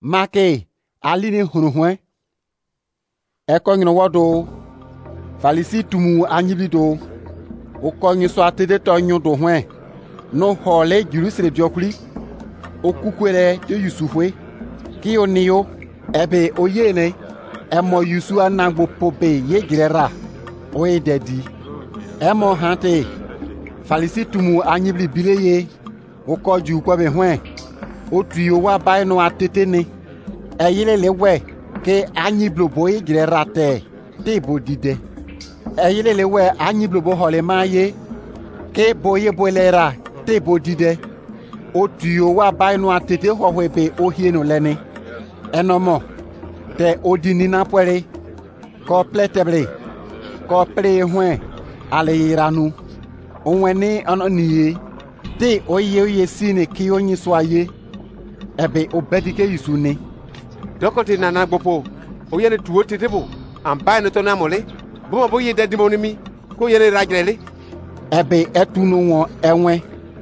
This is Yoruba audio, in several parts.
Make aline hunuhwe. Eko ngino wado. Falisi tumu anyibido. Oko nyiso atede to nyodo hwe. No hole Jerusalem diokuli. Okukwere yo Yusufwe. Ki oniyo ebe oyene. Emo Yusu anagbo pobe ye girera. Oye dedi. Emo hante. Falisi tumu anyibli bileye. Oko ju kwabe hwe. Otuyo wa bay no atetene. Eyile lewe ke anyiblo boye girera te bo dide. Eyile lewe anyiblo bo hole maye ke boye bolera te bo dide. Otuyo wa bay no atete hohwebe ohieno lene. Enomo te odini na pwere ko pletebre ko pre hwe ale iranu onwene anoniye te oye sine ki onyi swaye ebe obedike Yusune dokote nana gbopo oyene tuwo tetebo amba no to na mole bo bo ye dadimo nimi ko yene ragrele ebe etunu won enwe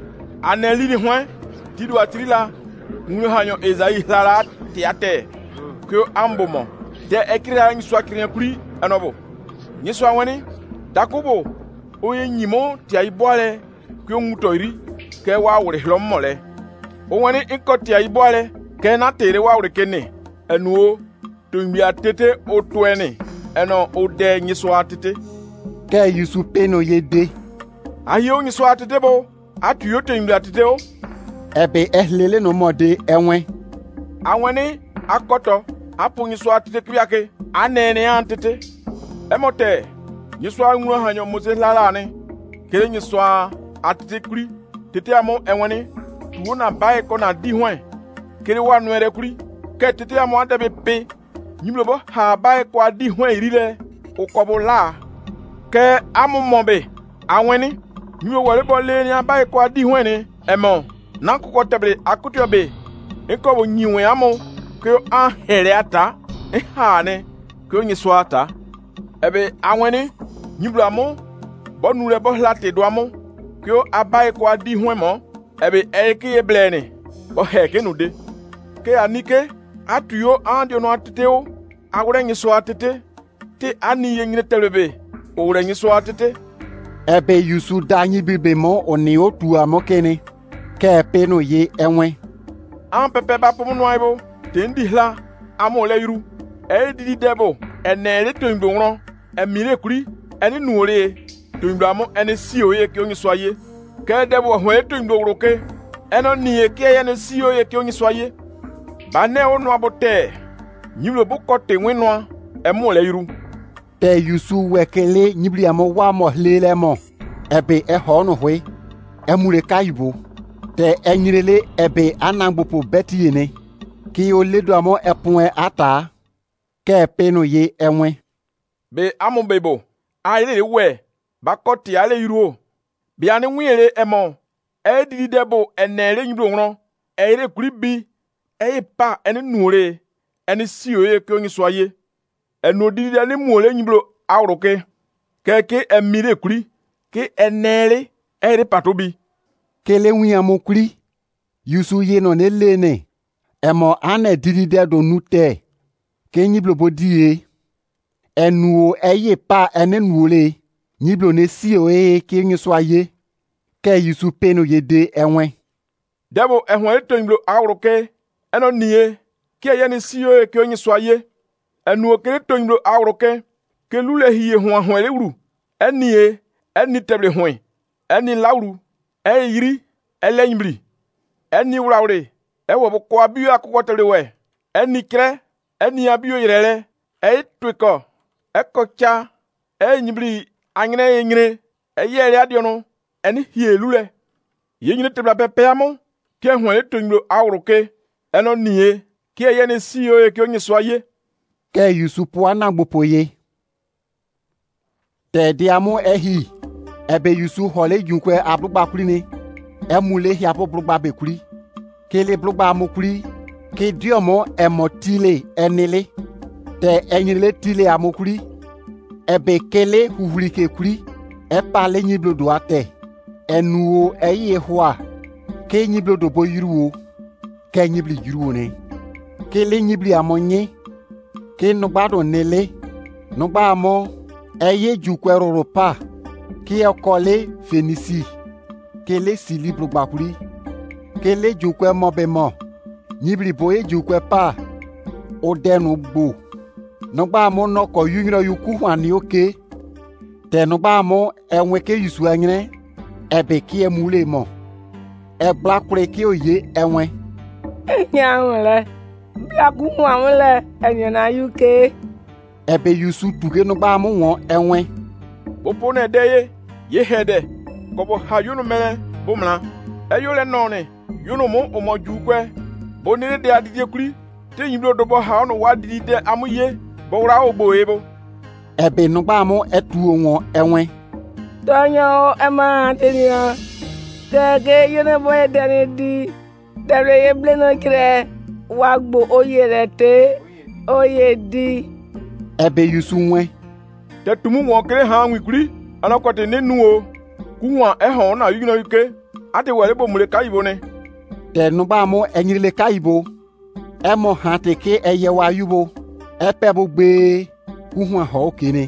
aneli ni hwe tidu atrila nwe hanyo Ezai sara tiate ko ambomo de ekira nyi swa krian kuri anobo nyi swa woni dakubo oye nyimo ti aibole ko ngutori ke wa wure hlomole o woni inkoti aibole ke na tere wa wure kene enuo to mbi atete o toene eno o de nyi swa atete ke Yusu peno yede ayo nyi swa atete bo atuyo to mbi atete o ebe ehlele no mode enwe awani akoto apu nyi swa atete kriake anene antete emote nyi swa nwa hanyo Moses lalane kele nyi swa atete kuri tete amo enwani tuwo na bae ko na di hwe kele wa nwere kuri ke tete amo adebe pe nyimlobo ha bae ko adi hwe irile okobola ke amu mobe awani nyimlo wale bo le ni abae ko adi hwe ni emo na kokko tebre akutiobe enko bo nyiwe amo ke an here ata ha ne ke nyi swa ata ebe awani nyimlo amo bonu le bo late do amo kyo abaye ko adi hwemo ebe eke eblene bo heke nude ke anike atuyo andi no atete awre nyi so atete te ani yenyine telebe owre nyi so atete ebe Yusu danyi bibemo oni otu amokene ke peno ye enwe an pepe ba pomu no aibo te ndi hla amole yuru e didi debo enere to ndonro emire kuri eni nuore to ndamo eni sioye ke onyi so aye ke debo hwe to ndoroke eno nie ke ye ne sioye ke onyi so aye ba ne onu abote nyimlo bokote wenwa emole yuru te Yusu wekele nyibli amo wa mo lele mo ebe ehono hwe emure kaibo te enyirele ebe anangbopo betiyene ki oledo amo epun ata ke peno ye enwe be amo bebo ayele we bakoti ale yuru bi ani nwere emo edidi debo enere nyiblo nro ere kuri bi pa eni nuore eni sioye ke onyi soye eno didi ani muole nyiblo awroke keke emire kuri ke enere ere patobi kele wi amokuri Yusu ye no ne lene emo ane didi dedo nute ke nyiblo bodie enuo eye pa ene nuole nyiblo ne sioye ke onyi soye ke Yusu peno yede enwe debo ehwe to nyiblo awroke eno nie ke ye ne sioye ke onyi soye enuo ke to nyiblo awroke ke lule hiye ho ewru enie eni tebre ho eni lawru eyiri elenyibri eni wrawre ewo bo ko abiyo akoko tere we eni kre eni abiyo yirele twiko ekocha enyibri anyine yenyire eyere adio no eni hielule yenyine tebla pepe amo ke hwan to nyiblo awroke eno nie ke ye ne siyo ke onyi soye ke Yusu po anagbopoye te diamo ehi ebe Yusu hole junkwe ablugba kuri ni emule hi ablugba bekuri kele blugba amokuri ke diomo emotile enile te enyile tile amokuri ebe kele huhuri ke kuri epale nyiblo do ate enuo eyi hwa ke nyiblo do bo yiruo ke nyibli yiruo ne kele nyibli amo nyi ke nugbado nele nugba amo eye jukwero pa ki ekole Fenisi kele sili brugbakuri kele jukwe mobemo nyibli boye jukwe pa odenu gbo nugba amo noko yunro yuku hwani oke te nugba amo enwe ke yusu anyre ebe ki emule mo eblakure ki oye enwe Nyamle blaku mwamle enyana yuke ebe yusu tuge nugba amo won enwe Bopo ne deye ye hede kobo ha yunu mele bomla eyole noni yunu mo omo jukwe bonire de adide kuri te yiblo do bo ha onu wadidi de amuye bo ra ogbo ebo ebe nugba amo etu won enwe Tonyo ema tenia Tege yune boye dene di Dere ye bleno kire Wagbo oye rete Oye di ebe yusu nwe te tumu won kere ha nwikuri anakote nenu o kuwa ehon na yunu yuke ate wele bo mure kayibo ne te nugba amo enyirile kaibo emo hante ke eye wa yubo epe bo gbe kuhun ho kene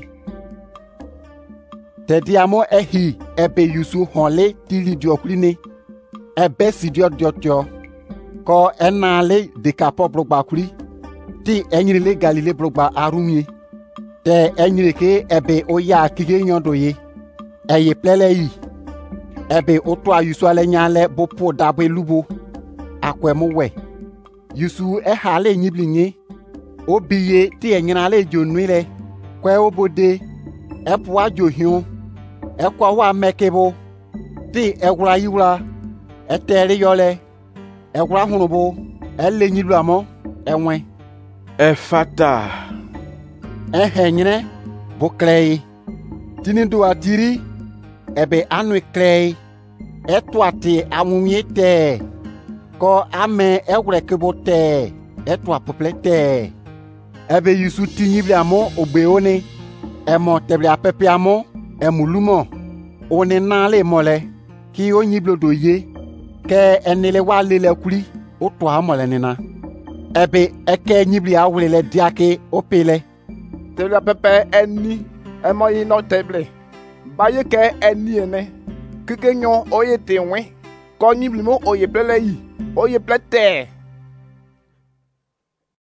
te diamo ehi ebe yusu honle tili diokline ebe sidio diotio ko enale dekapo brogbakuri ti enyirile galile brogba arumie te enyire ke ebe oya kige nyodoye eye plele yi ebe oto ayusu ale nyale bopo dabe lubo akwemu we yusu ehale nyiblinye obiye ti enyina ale jonuile kwe obode epu ajohiun ekwa wa mekebo ti egura yiwura etere yole egura hunubo ele nyilu amo enwe efata ehenyine bo klei tinindo atiri ebe anu klei etwati amumye te ko ame egure kebo te etwa pople te ebe yusu tinyibli amo ogbeone emo teble apepe amo emulumo one nale mole ki onyiblo doye ke enile wa lele kuri oto amole nina ebe eke nyibli awule diake opele Teble pepe eni emo yi no teble baye ke eni ene kike nyon oye te wen ko nyibli mo oye plele yi oye plete